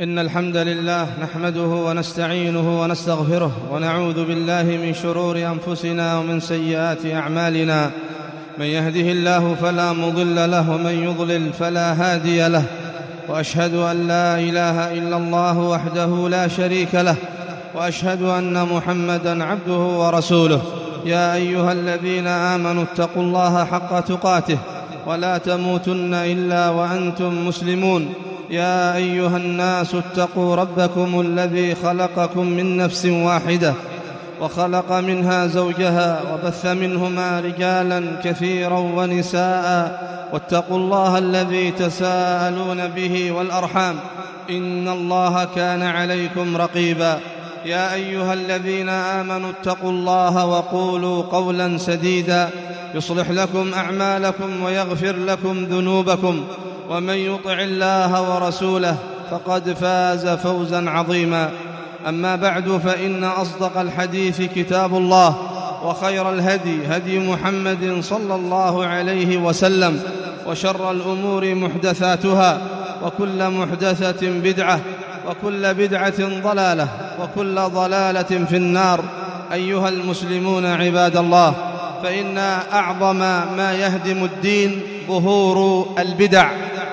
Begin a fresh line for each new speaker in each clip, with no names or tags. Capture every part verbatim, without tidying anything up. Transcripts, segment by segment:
إن الحمد لله نحمده ونستعينه ونستغفره ونعوذ بالله من شرور أنفسنا ومن سيئات أعمالنا. من يهده الله فلا مضل له ومن يضلل فلا هادي له، وأشهد أن لا إله إلا الله وحده لا شريك له، وأشهد أن محمدًا عبده ورسوله. يا أيها الذين آمنوا اتقوا الله حق تقاته ولا تموتن إلا وأنتم مسلمون. يا أيها الناس اتقوا ربكم الذي خلقكم من نفس واحدة وخلق منها زوجها وبث منهما رجالا كثيرا ونساء، واتقوا الله الذي تساءلون به والأرحام إن الله كان عليكم رقيبا. يا أيها الذين آمنوا اتقوا الله وقولوا قولا سديدا يصلح لكم أعمالكم ويغفر لكم ذنوبكم، ومن يطع الله ورسوله فقد فاز فوزا عظيما. أما بعد، فإن أصدق الحديث كتاب الله، وخير الهدي هدي محمد صلى الله عليه وسلم، وشر الأمور محدثاتها، وكل محدثة بدعة، وكل بدعة ضلالة، وكل ضلالة في النار. أيها المسلمون عباد الله، فإن أعظم ما يهدم الدين ظهور البدع،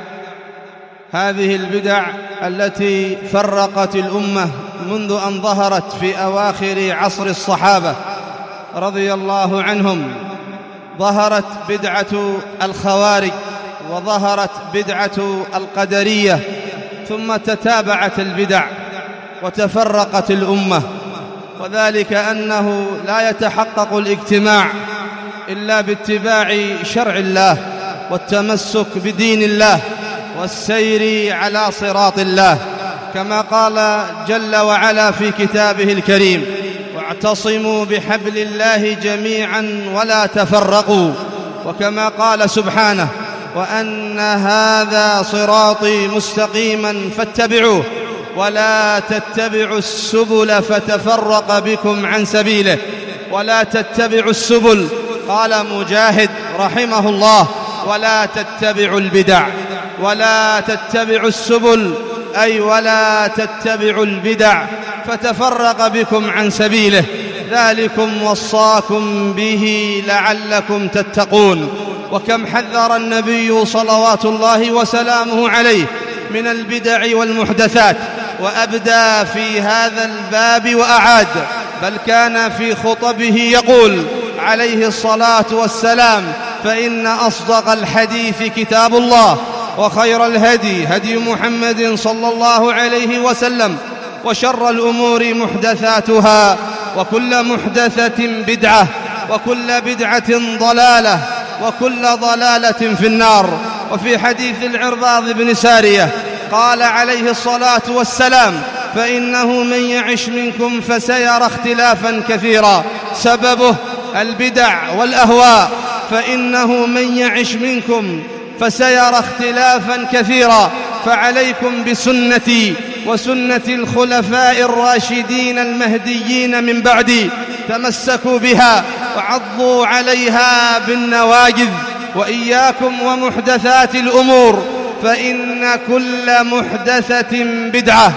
هذه البدع التي فرقت الأمة منذ أن ظهرت في أواخر عصر الصحابة رضي الله عنهم. ظهرت بدعة الخوارج، وظهرت بدعة القدرية، ثم تتابعت البدع وتفرقت الأمة، وذلك أنه لا يتحقق الاجتماع إلا باتباع شرع الله والتمسك بدين الله والسير على صراط الله، كما قال جل وعلا في كتابه الكريم: واعتصموا بحبل الله جميعا ولا تفرقوا. وكما قال سبحانه: وأن هذا صراطي مستقيما فاتبعوه ولا تتبعوا السبل فتفرق بكم عن سبيله ولا تتبعوا السبل. قال مجاهد رحمه الله: ولا تتبعوا البدع ولا تتبعوا السبل، أي ولا تتبعوا البدع فتفرق بكم عن سبيله، ذلكم وصاكم به لعلكم تتقون. وكم حذر النبي صلوات الله وسلامه عليه من البدع والمحدثات، وأبدى في هذا الباب وأعاد، بل كان في خطبه يقول عليه الصلاة والسلام: فإن أصدق الحديث كتاب الله، وخير الهدي هدي محمد صلى الله عليه وسلم، وشر الأمور محدثاتها، وكل محدثة بدعة، وكل بدعة ضلالة، وكل ضلالة في النار. وفي حديث العرباض بن سارية قال عليه الصلاة والسلام: فإنه من يعش منكم فسيرى اختلافا كثيرا، سببه البدع والأهواء. فإنه من يعش منكم فسيرى اختلافا كثيرا، فعليكم بسنتي وسنة الخلفاء الراشدين المهديين من بعدي، تمسكوا بها وعضوا عليها بالنواجذ، وإياكم ومحدثات الأمور، فإن كل محدثة بدعة.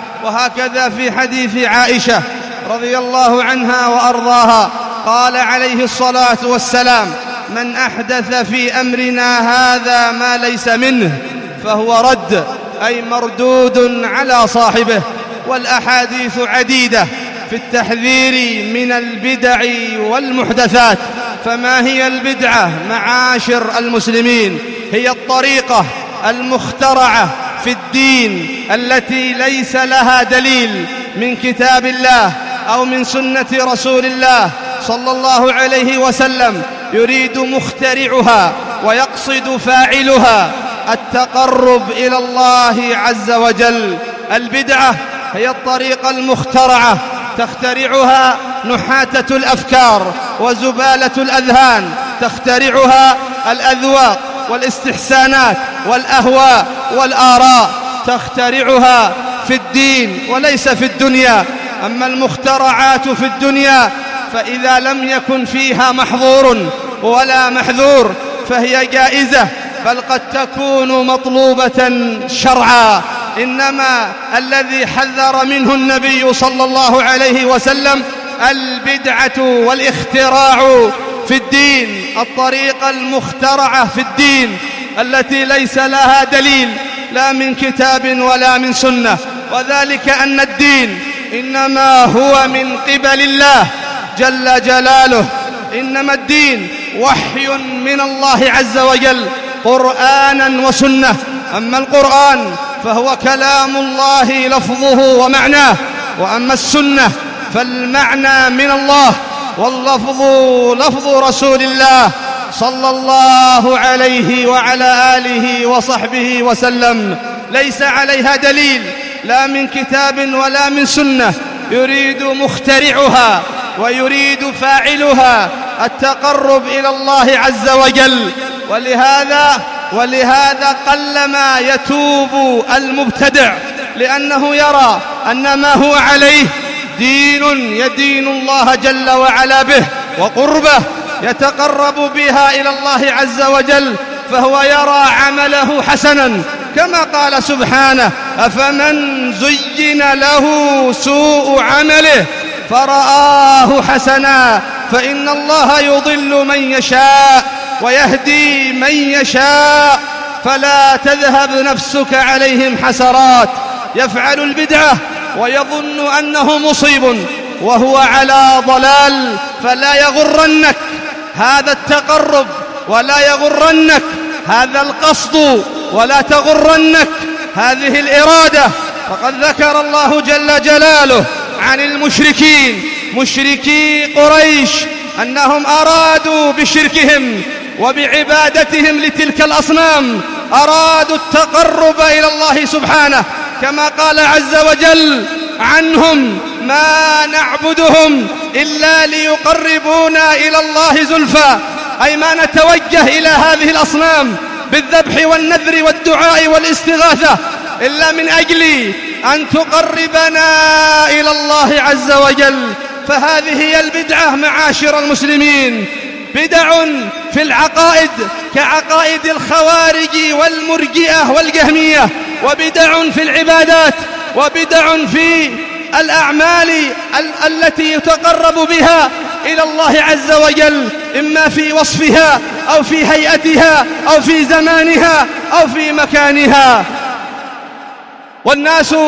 وهكذا في حديث عائشة رضي الله عنها وأرضاها قال عليه الصلاة والسلام: من أحدث في أمرنا هذا ما ليس منه فهو رد، أي مردود على صاحبه. والأحاديث عديدة في التحذير من البدع والمحدثات. فما هي البدعة معاشر المسلمين؟ هي الطريقة المخترعة في الدين التي ليس لها دليل من كتاب الله أو من سنة رسول الله صلى الله عليه وسلم، يريد مخترعها ويقصد فاعلها التقرب إلى الله عز وجل. البدعة هي الطريقة المخترعة تخترعها نحاتة الأفكار وزبالة الأذهان، تخترعها الأذواق والاستحسانات والأهواء والآراء، تخترعها في الدين وليس في الدنيا. أما المخترعات في الدنيا فإذا لم يكن فيها محظور ولا محذور فهي جائزة، بل قد تكون مطلوبة شرعا. إنما الذي حذر منه النبي صلى الله عليه وسلم البدعة والاختراع في الدين، الطريقة المخترعة في الدين التي ليس لها دليل لا من كتاب ولا من سنة، وذلك أن الدين إنما هو من قبل الله جل جلاله، إنما الدين وحي من الله عز وجل قرآنا وسنة. أما القرآن فهو كلام الله لفظه ومعناه، وأما السنة فالمعنى من الله واللفظ لفظ رسول الله صلى الله عليه وعلى آله وصحبه وسلم، ليس عليها دليل لا من كتاب ولا من سنة، يريد مخترعها ويريد فاعلها التقرب إلى الله عز وجل. ولهذا ولهذا قلما يتوب المبتدع، لأنه يرى أن ما هو عليه دين يدين الله جل وعلا به وقربه يتقرب بها إلى الله عز وجل، فهو يرى عمله حسنا، كما قال سبحانه: أفمن زين له سوء عمله فرآه حسنا فإن الله يضل من يشاء ويهدي من يشاء فلا تذهب نفسك عليهم حسرات. يفعل البدعة ويظن أنه مصيب وهو على ضلال، فلا يغرنك هذا التقرب ولا يغرنك هذا القصد ولا تغرنك هذه الإرادة. فقد ذكر الله جل جلاله عن المشركين مشركي قريش أنهم أرادوا بشركهم وبعبادتهم لتلك الأصنام أرادوا التقرب إلى الله سبحانه، كما قال عز وجل عنهم: ما نعبدهم إلا ليقربونا إلى الله زلفى، أي ما نتوجه إلى هذه الأصنام بالذبح والنذر والدعاء والاستغاثة إلا من أجل أن تقربنا إلى الله عز وجل. فهذه هي البدعة معاشر المسلمين، بدع في العقائد كعقائد الخوارج والمرجئة والجهمية، وبدع في العبادات، وبدع في الأعمال ال- التي يتقرب بها إلى الله عز وجل، إما في وصفها أو في هيئتها أو في زمانها أو في مكانها. والناس،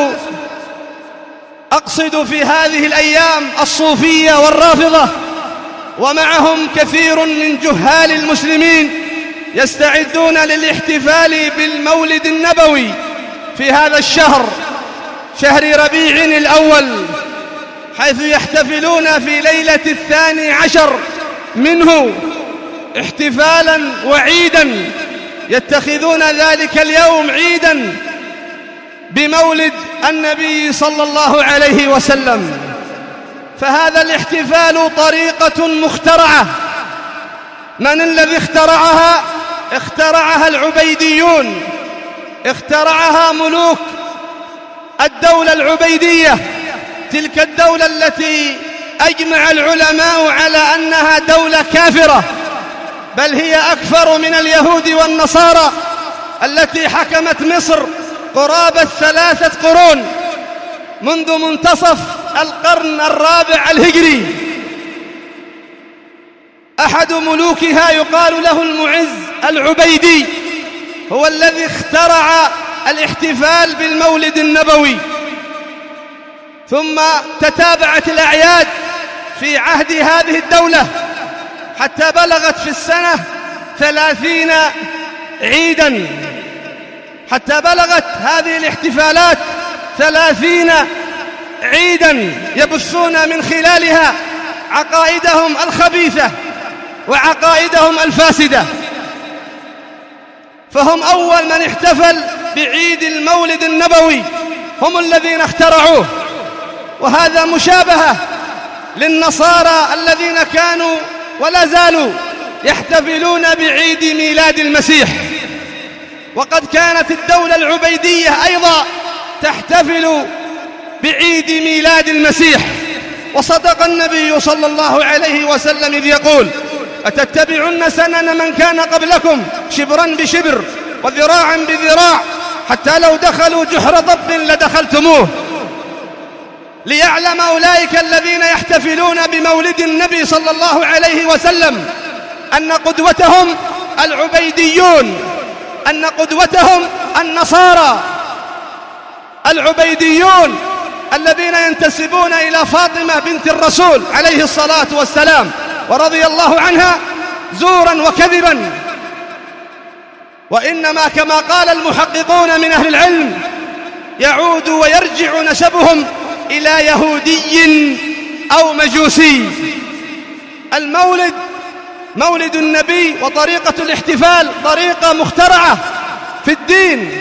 أقصد في هذه الأيام، الصوفية والرافضة ومعهم كثير من جهال المسلمين يستعدون للاحتفال بالمولد النبوي في هذا الشهر، شهر ربيع الأول، حيث يحتفلون في ليلة الثاني عشر منه احتفالا وعيدا، يتخذون ذلك اليوم عيدا بمولد النبي صلى الله عليه وسلم. فهذا الاحتفال طريقة مخترعة. من الذي اخترعها؟ اخترعها العبيديون، اخترعها ملوك الدولة العبيدية، تلك الدولة التي أجمع العلماء على أنها دولة كافرة، بل هي أكثر من اليهود والنصارى التي حكمت مصر قرابة ثلاثة قرون منذ منتصف القرن الرابع الهجري. أحد ملوكها يقال له المعز العبيدي، هو الذي اخترع الاحتفال بالمولد النبوي. ثم تتابعت الأعياد في عهد هذه الدولة حتى بلغت في السنة ثلاثين عيدا، حتى بلغت هذه الاحتفالات ثلاثين عيدا يبثون من خلالها عقائدهم الخبيثة وعقائدهم الفاسدة. فهم أول من احتفل بعيد المولد النبوي، هم الذين اخترعوه. وهذا مشابهة للنصارى الذين كانوا ولا زالوا يحتفلون بعيد ميلاد المسيح. وقد كانت الدولة العبيدية أيضا تحتفل بعيد ميلاد المسيح. وصدق النبي صلى الله عليه وسلم إذ يقول: أتتبعن سنن من كان قبلكم شبرا بشبر وذراعا بذراع حتى لو دخلوا جحر ضب لدخلتموه، ليعلم أولئك الذين يحتفلون بمولد النبي صلى الله عليه وسلم أن قدوتهم العبيديون، أن قدوتهم النصارى العبيديون الذين ينتسبون إلى فاطمة بنت الرسول عليه الصلاة والسلام ورضي الله عنها زورا وكذبا. وإنما كما قال المحققون من أهل العلم يعود ويرجع نسبهم إلى يهودي أو مجوسي. المولد مولد النبي وطريقة الاحتفال طريقة مخترعة في الدين،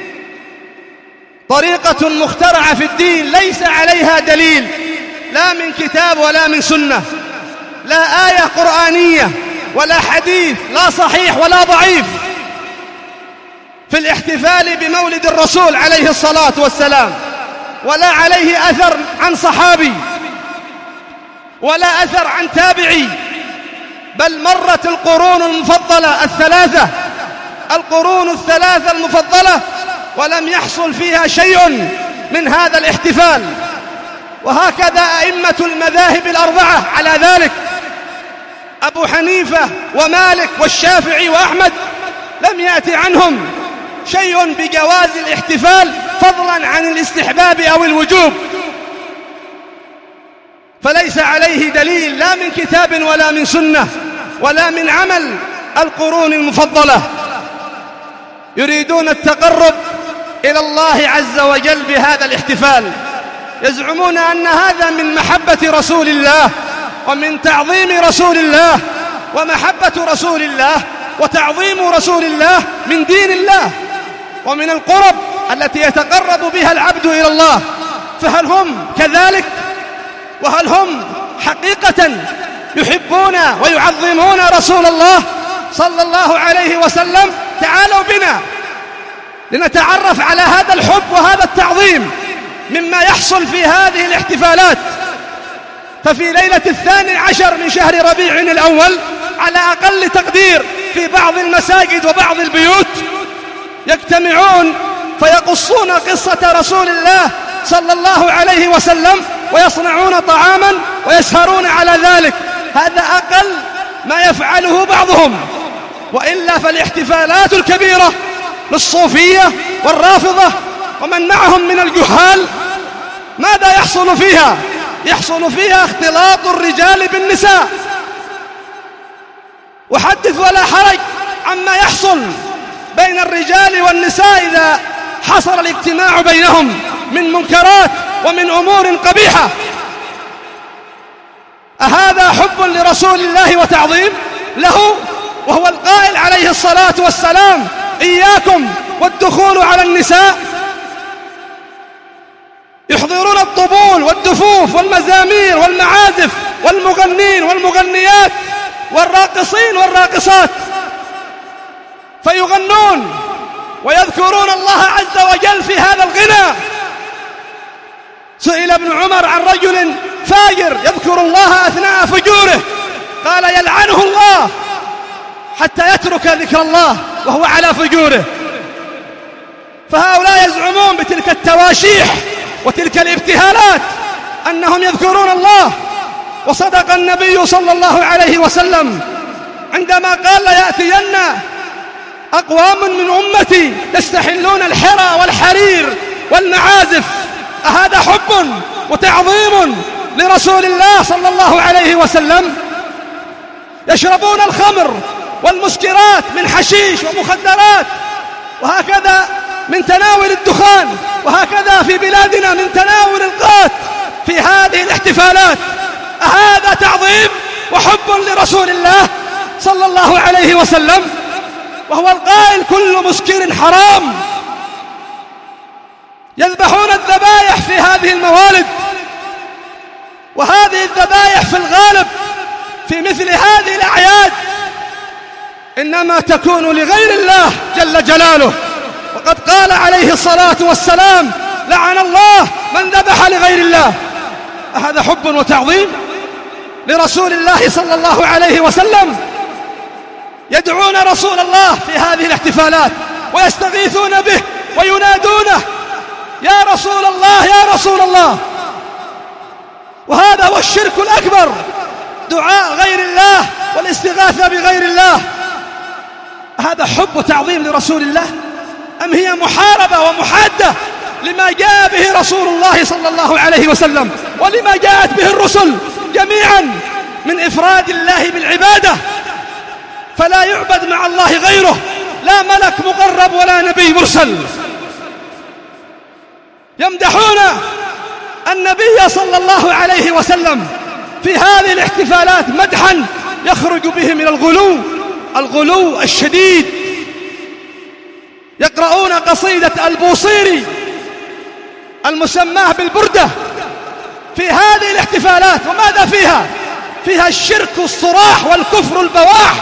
طريقة مخترعة في الدين ليس عليها دليل لا من كتاب ولا من سنة، لا آية قرآنية ولا حديث لا صحيح ولا ضعيف في الاحتفال بمولد الرسول عليه الصلاة والسلام، ولا عليه أثر عن صحابي ولا أثر عن تابعي، بل مرت القرون المفضلة الثلاثة القرون الثلاثة المفضلة ولم يحصل فيها شيء من هذا الاحتفال. وهكذا أئمة المذاهب الأربعة على ذلك، أبو حنيفة ومالك والشافعي وأحمد لم يأتي عنهم شيء بجواز الاحتفال فضلا عن الاستحباب أو الوجوب، فليس عليه دليل لا من كتاب ولا من سنة ولا من عمل القرون المفضلة. يريدون التقرب إلى الله عز وجل بهذا الاحتفال، يزعمون أن هذا من محبة رسول الله ومن تعظيم رسول الله، ومحبة رسول الله وتعظيم رسول الله من دين الله ومن القرب التي يتقرب بها العبد إلى الله. فهل هم كذلك؟ وهل هم حقيقة يحبون ويعظمون رسول الله صلى الله عليه وسلم؟ تعالوا بنا لنتعرف على هذا الحب وهذا التعظيم مما يحصل في هذه الاحتفالات. ففي ليلة الثاني عشر من شهر ربيع الأول على أقل تقدير في بعض المساجد وبعض البيوت يجتمعون فيقصون قصة رسول الله صلى الله عليه وسلم ويصنعون طعاما ويسهرون على ذلك. هذا أقل ما يفعله بعضهم، وإلا فالاحتفالات الكبيرة للصوفية والرافضة ومن معهم من الجهال ماذا يحصل فيها؟ يحصل فيها اختلاط الرجال بالنساء. وحدث ولا حرج عما يحصل بين الرجال والنساء إذا حصل الاجتماع بينهم من منكرات ومن أمور قبيحة. أهذا حب لرسول الله وتعظيم له؟ وهو القائل عليه الصلاة والسلام إياكم والدخول على النساء. يحضرون الطبول والدفوف والمزامير والمعازف والمغنين والمغنيات والراقصين والراقصات، فيغنون ويذكرون الله عز وجل في هذا الغنى. سئل ابن عمر عن رجل فاجر يذكر الله أثناء فجوره، قال يلعنه الله حتى يترك ذكر الله وهو على فجوره. فهؤلاء يزعمون بتلك التواشيح وتلك الابتهالات أنهم يذكرون الله. وصدق النبي صلى الله عليه وسلم عندما قال ليأتين أقوام من أمتي يستحلون الحرى والحرير والمعازف. أهذا حب وتعظيم لرسول الله صلى الله عليه وسلم؟ يشربون الخمر والمسكرات من حشيش ومخدرات، وهكذا من تناول الدخان، وهكذا في بلادنا من تناول القات في هذه الاحتفالات. أهذا تعظيم وحب لرسول الله صلى الله عليه وسلم؟ وهو القائل كل مسكر حرام. يذبحون الذبائح في هذه الموالد، وهذه الذبائح في الغالب في مثل هذه الأعياد إنما تكون لغير الله جل جلاله. وقد قال عليه الصلاة والسلام لعن الله من ذبح لغير الله. أهذا حب وتعظيم لرسول الله صلى الله عليه وسلم؟ يدعون رسول الله في هذه الاحتفالات ويستغيثون به وينادونه يا رسول الله يا رسول الله. وهذا هو الشرك الأكبر، دعاء غير الله والاستغاثة بغير الله. هذا حب وتعظيم لرسول الله أم هي محاربة ومحادة لما جاء به رسول الله صلى الله عليه وسلم ولما جاءت به الرسل جميعا من إفراد الله بالعبادة، فلا يعبد مع الله غيره، لا ملك مقرب ولا نبي مرسل. يمدحون النبي صلى الله عليه وسلم في هذه الاحتفالات مدحا يخرج به من الغلو، الغلو الشديد. يقرؤون قصيدة البوصيري المسماه بالبردة في هذه الاحتفالات، وماذا فيها؟ فيها الشرك الصراح والكفر البواح.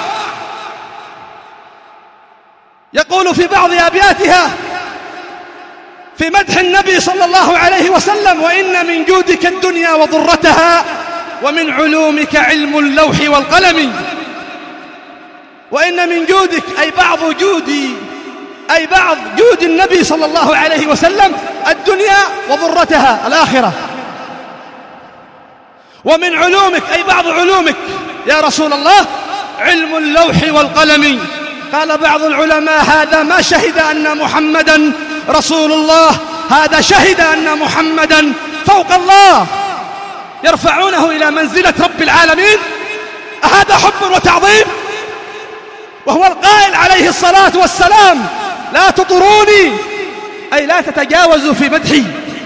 يقول في بعض أبياتها في مدح النبي صلى الله عليه وسلم: وإن من جودك الدنيا وضرتها، ومن علومك علم اللوح والقلم. وإن من جودك أي بعض جودي، أي بعض جود النبي صلى الله عليه وسلم الدنيا وضرتها الآخرة. ومن علومك أي بعض علومك يا رسول الله علم اللوح والقلم. قال بعض العلماء: هذا ما شهد أن محمدا رسول الله، هذا شهد أن محمدا فوق الله، يرفعونه إلى منزلة رب العالمين. هذا حب وتعظيم؟ وهو القائل عليه الصلاة والسلام: لا تطروني، أي لا تتجاوزوا في مدحي،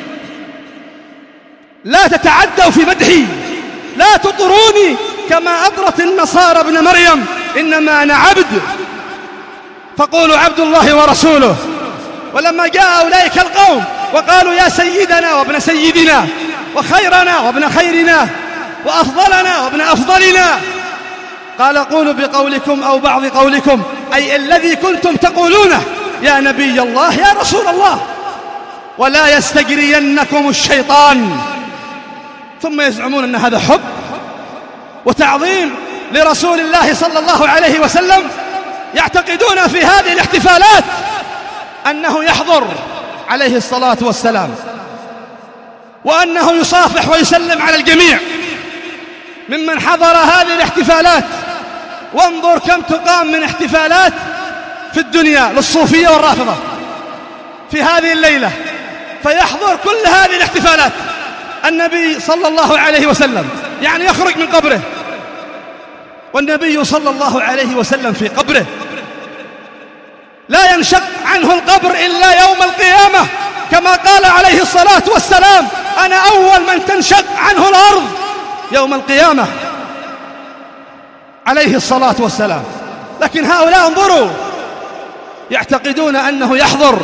لا تتعدوا في مدحي، لا تطروني كما أطرت النصارى ابن مريم، إنما أنا عبد فقولوا عبد الله ورسوله. ولما جاء أولئك القوم وقالوا يا سيدنا وابن سيدنا وخيرنا وابن خيرنا وأفضلنا وابن أفضلنا، قال قولوا بقولكم أو بعض قولكم، أي الذي كنتم تقولونه يا نبي الله يا رسول الله، ولا يستجرينكم الشيطان. ثم يزعمون أن هذا حب وتعظيم لرسول الله صلى الله عليه وسلم. يعتقدون في هذه الاحتفالات أنه يحضر عليه الصلاة والسلام، وأنه يصافح ويسلم على الجميع ممن حضر هذه الاحتفالات. وانظر كم تقام من احتفالات في الدنيا للصوفية والرافضة في هذه الليلة، فيحضر كل هذه الاحتفالات النبي صلى الله عليه وسلم، يعني يخرج من قبره والنبي صلى الله عليه وسلم في قبره، لا ينشق عنه القبر إلا يوم القيامة، كما قال عليه الصلاة والسلام: أنا أول من تنشق عنه الأرض يوم القيامة، عليه الصلاة والسلام. لكن هؤلاء انظروا، يعتقدون أنه يحضر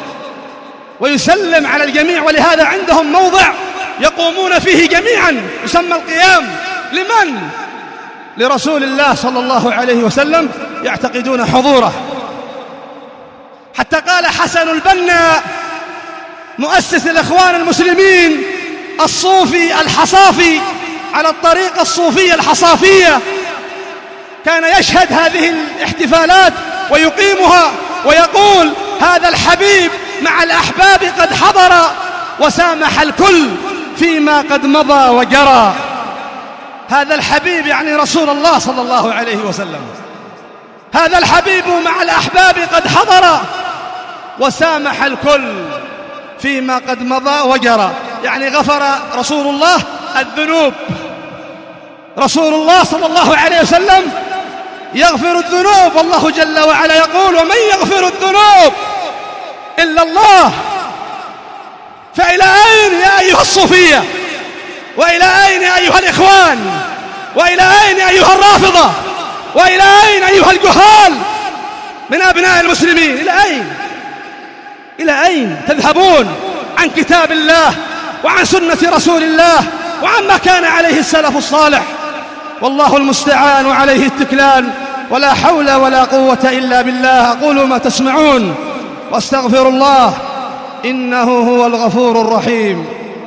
ويسلم على الجميع، ولهذا عندهم موضع يقومون فيه جميعا يسمى القيام. لمن؟ لرسول الله صلى الله عليه وسلم، يعتقدون حضوره. حتى قال حسن البنا مؤسس الإخوان المسلمين الصوفي الحصافي على الطريقة الصوفية الحصافية، كان يشهد هذه الاحتفالات ويقيمها ويقول: هذا الحبيب مع الأحباب قد حضر وسامح الكل فيما قد مضى وجرى. هذا الحبيب يعني رسول الله صلى الله عليه وسلم، هذا الحبيب مع الأحباب قد حضر وسامح الكل فيما قد مضى وجرى، يعني غفر رسول الله الذنوب. رسول الله صلى الله عليه وسلم يغفر الذنوب، والله جل وعلا يقول: ومن يغفر الذنوب إلا الله. فإلى أين يا أيها الصوفية؟ وإلى أين أيها الإخوان؟ وإلى أين أيها الرافضة؟ وإلى أين أيها الجهال من أبناء المسلمين؟ إلى أين؟ إلى أين تذهبون عن كتاب الله وعن سنة رسول الله وعما كان عليه السلف الصالح؟ والله المستعان وعليه التكلان، ولا حول ولا قوة إلا بالله. أقول ما تسمعون واستغفر الله إنه هو الغفور الرحيم.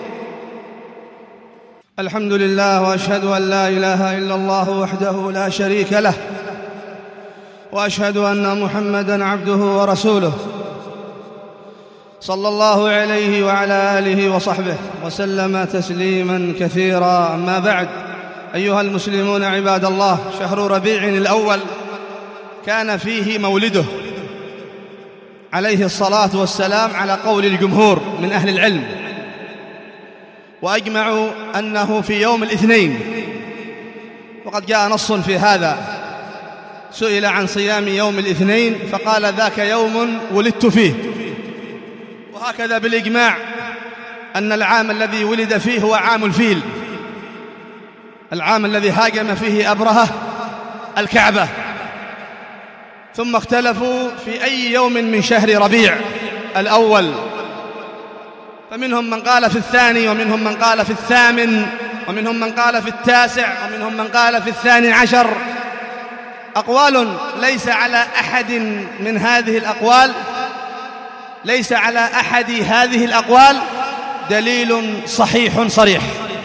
الحمد لله، وأشهد أن لا إله إلا الله وحده لا شريك له، وأشهد أن محمدًا عبده ورسوله. صلى الله عليه وعلى آله وصحبه وسلم تسليما كثيرا. أما بعد، أيها المسلمون عباد الله، شهر ربيع الأول كان فيه مولده عليه الصلاة والسلام على قول الجمهور من أهل العلم، وأجمعوا أنه في يوم الاثنين، وقد جاء نص في هذا. سئل عن صيام يوم الاثنين فقال: ذاك يوم ولدت فيه. وهكذا بالإجماع أن العام الذي ولد فيه هو عام الفيل، العام الذي هاجم فيه أبرهة الكعبة. ثم اختلفوا في أي يوم من شهر ربيع الأول، فمنهم من قال في الثاني، ومنهم من قال في الثامن، ومنهم من قال في التاسع، ومنهم من قال في الثاني عشر. أقوال ليس على أحد من هذه الأقوال ليس على أحد هذه الأقوال دليل صحيح صريح.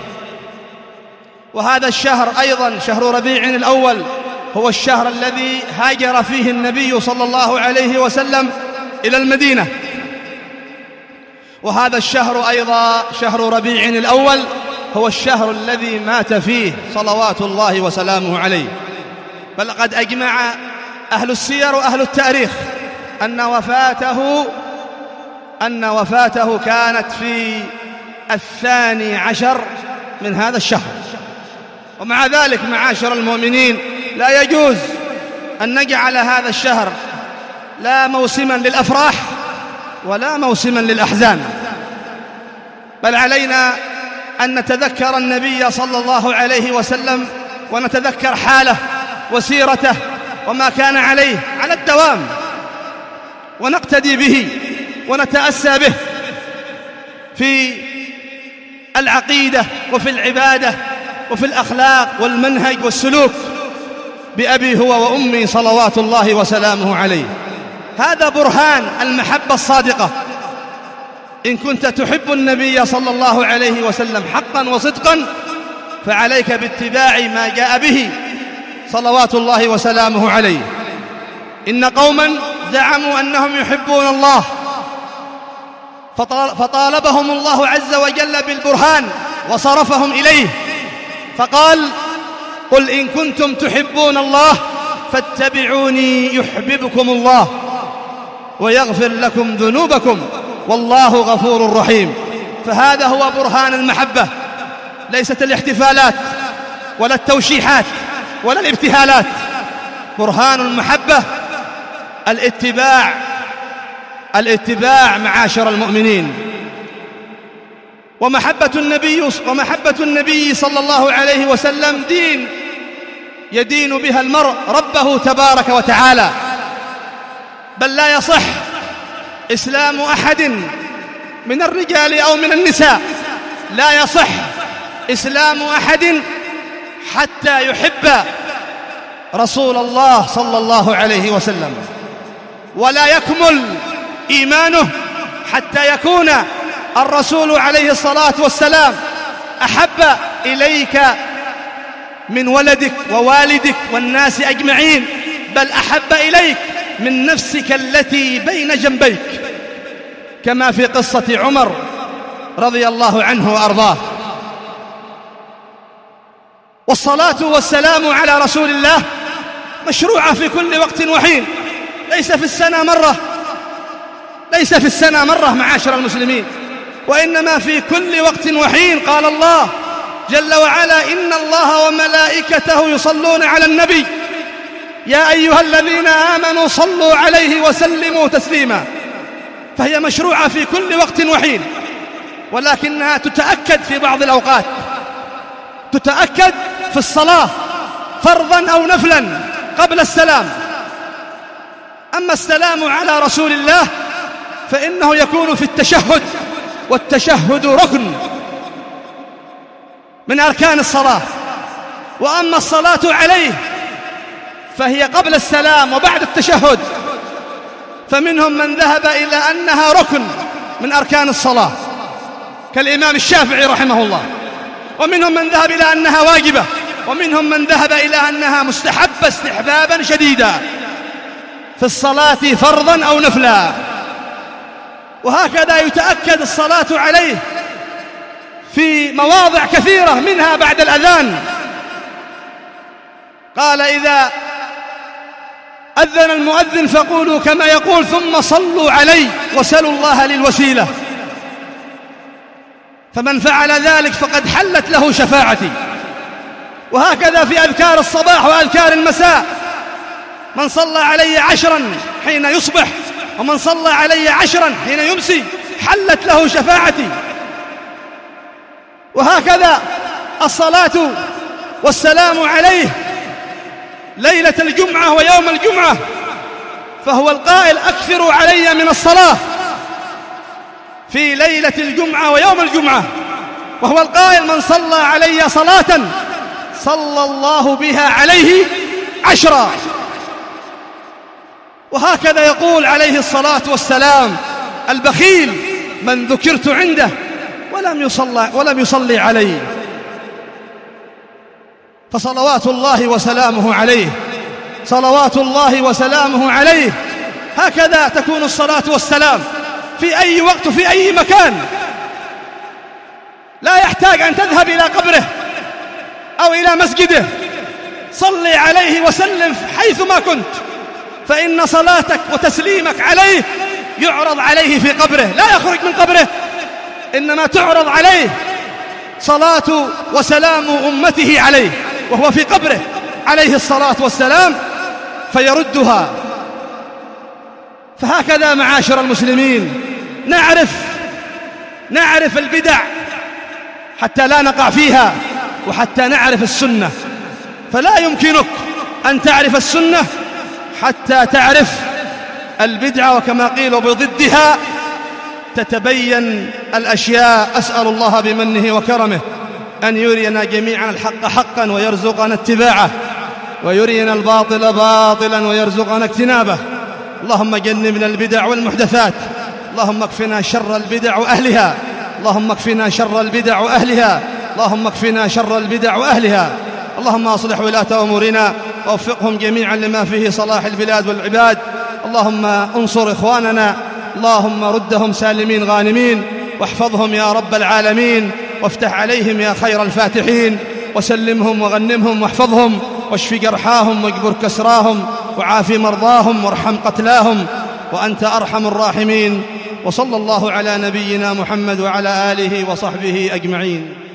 وهذا الشهر أيضا، شهر ربيع الأول، هو الشهر الذي هاجر فيه النبي صلى الله عليه وسلم إلى المدينة. وهذا الشهر أيضا، شهر ربيع الأول، هو الشهر الذي مات فيه صلوات الله وسلامه عليه. بل قد أجمع أهل السير وأهل التاريخ أن وفاته أن وفاته كانت في الثاني عشر من هذا الشهر. ومع ذلك معاشر المؤمنين، لا يجوز أن نجعل هذا الشهر لا موسما للأفراح ولا موسما للأحزان، بل علينا أن نتذكر النبي صلى الله عليه وسلم، ونتذكر حاله وسيرته وما كان عليه على الدوام، ونقتدي به ونتأسى به في العقيدة وفي العبادة وفي الأخلاق والمنهج والسلوك بأبي هو وأمي صلوات الله وسلامه عليه. هذا برهان المحبة الصادقة. إن كنت تحب النبي صلى الله عليه وسلم حقا وصدقا، فعليك باتباع ما جاء به صلوات الله وسلامه عليه. إن قوما زعموا أنهم يحبون الله، فطالبهم الله عز وجل بالبرهان وصرفهم إليه، فقال: قل إن كنتم تحبون الله فاتبعوني يحببكم الله ويغفر لكم ذنوبكم والله غفور رحيم. فهذا هو برهان المحبة، ليست الاحتفالات ولا التوشيحات ولا الابتهالات. برهان المحبة الاتباع الاتباع معاشر المؤمنين. ومحبة النبي ومحبة النبي صلى الله عليه وسلم دين يدين بها المرء ربه تبارك وتعالى. بل لا يصح إسلام أحد من الرجال أو من النساء، لا يصح إسلام أحد حتى يحب رسول الله صلى الله عليه وسلم، ولا يكمل إيمانه حتى يكون الرسول عليه الصلاة والسلام أحب إليك من ولدك ووالدك والناس أجمعين، بل أحب إليك من نفسك التي بين جنبيك، كما في قصة عمر رضي الله عنه وأرضاه. والصلاة والسلام على رسول الله مشروعة في كل وقت وحين، ليس في السنة مرة ليس في السنة مرة معاشر المسلمين، وإنما في كل وقت وحين. قال الله جل وعلا: إن الله وملائكته يصلون على النبي يا أيها الذين آمنوا صلوا عليه وسلموا تسليما. فهي مشروعة في كل وقت وحين، ولكنها تتأكد في بعض الأوقات. تتأكد في الصلاة فرضا أو نفلا قبل السلام. أما السلام على رسول الله فإنه يكون في التشهد، والتشهد ركن من أركان الصلاة. وأما الصلاة عليه فهي قبل السلام وبعد التشهد، فمنهم من ذهب إلى أنها ركن من أركان الصلاة كالإمام الشافعي رحمه الله، ومنهم من ذهب إلى أنها واجبة، ومنهم من ذهب إلى أنها مستحبة استحبابا شديدا في الصلاة فرضا أو نفلا. وهكذا يتأكد الصلاة عليه في مواضع كثيرة، منها بعد الأذان. قال: إذا أذن المؤذن فقولوا كما يقول ثم صلوا علي وسلوا الله للوسيلة، فمن فعل ذلك فقد حلت له شفاعتي. وهكذا في أذكار الصباح وأذكار المساء: من صلى علي عشرا حين يصبح، ومن صلى علي عشرا حين يمسي، حلت له شفاعتي. وهكذا الصلاة والسلام عليه ليلة الجمعة ويوم الجمعة، فهو القائل: أكثروا علي من الصلاة في ليلة الجمعة ويوم الجمعة، وهو القائل: من صلى علي صلاة صلى الله بها عليه عشرا. وهكذا يقول عليه الصلاة والسلام: البخيل من ذكرت عنده ولم يصلي, ولم يصلي عليه. فصلوات الله وسلامه عليه، صلوات الله وسلامه عليه. هكذا تكون الصلاة والسلام في أي وقت في أي مكان. لا يحتاج أن تذهب إلى قبره أو إلى مسجده، صلي عليه وسلم حيثما كنت، فإن صلاتك وتسليمك عليه يعرض عليه في قبره، لا يخرج من قبره، إنما تعرض عليه صلاة وسلام أمته عليه وهو في قبره عليه الصلاة والسلام فيردها. فهكذا معاشر المسلمين نعرف نعرف البدع حتى لا نقع فيها، وحتى نعرف السنة. فلا يمكنك أن تعرف السنة حتى تعرف البدعة، وكما قيل وبضدها تتبين الأشياء. أسأل الله بمنه وكرمه أن يرينا جميعا الحق حقا ويرزقنا اتباعه، ويرينا الباطل باطلا ويرزقنا اجتنابه. اللهم جنبنا البدع والمحدثات، اللهم اكفنا شر البدع وأهلها، اللهم اكفنا شر البدع وأهلها، اللهم اكفنا شر البدع وأهلها. اللهم أصلح ولاة أمورنا ووفقهم جميعا لما فيه صلاح البلاد والعباد. اللهم انصر إخواننا، اللهم ردهم سالمين غانمين، واحفظهم يا رب العالمين، وافتح عليهم يا خير الفاتحين، وسلمهم وغنمهم واحفظهم، واشف جرحاهم واجبر كسراهم، وعاف مرضاهم وارحم قتلاهم، وأنت أرحم الراحمين. وصلى الله على نبينا محمد وعلى آله وصحبه أجمعين.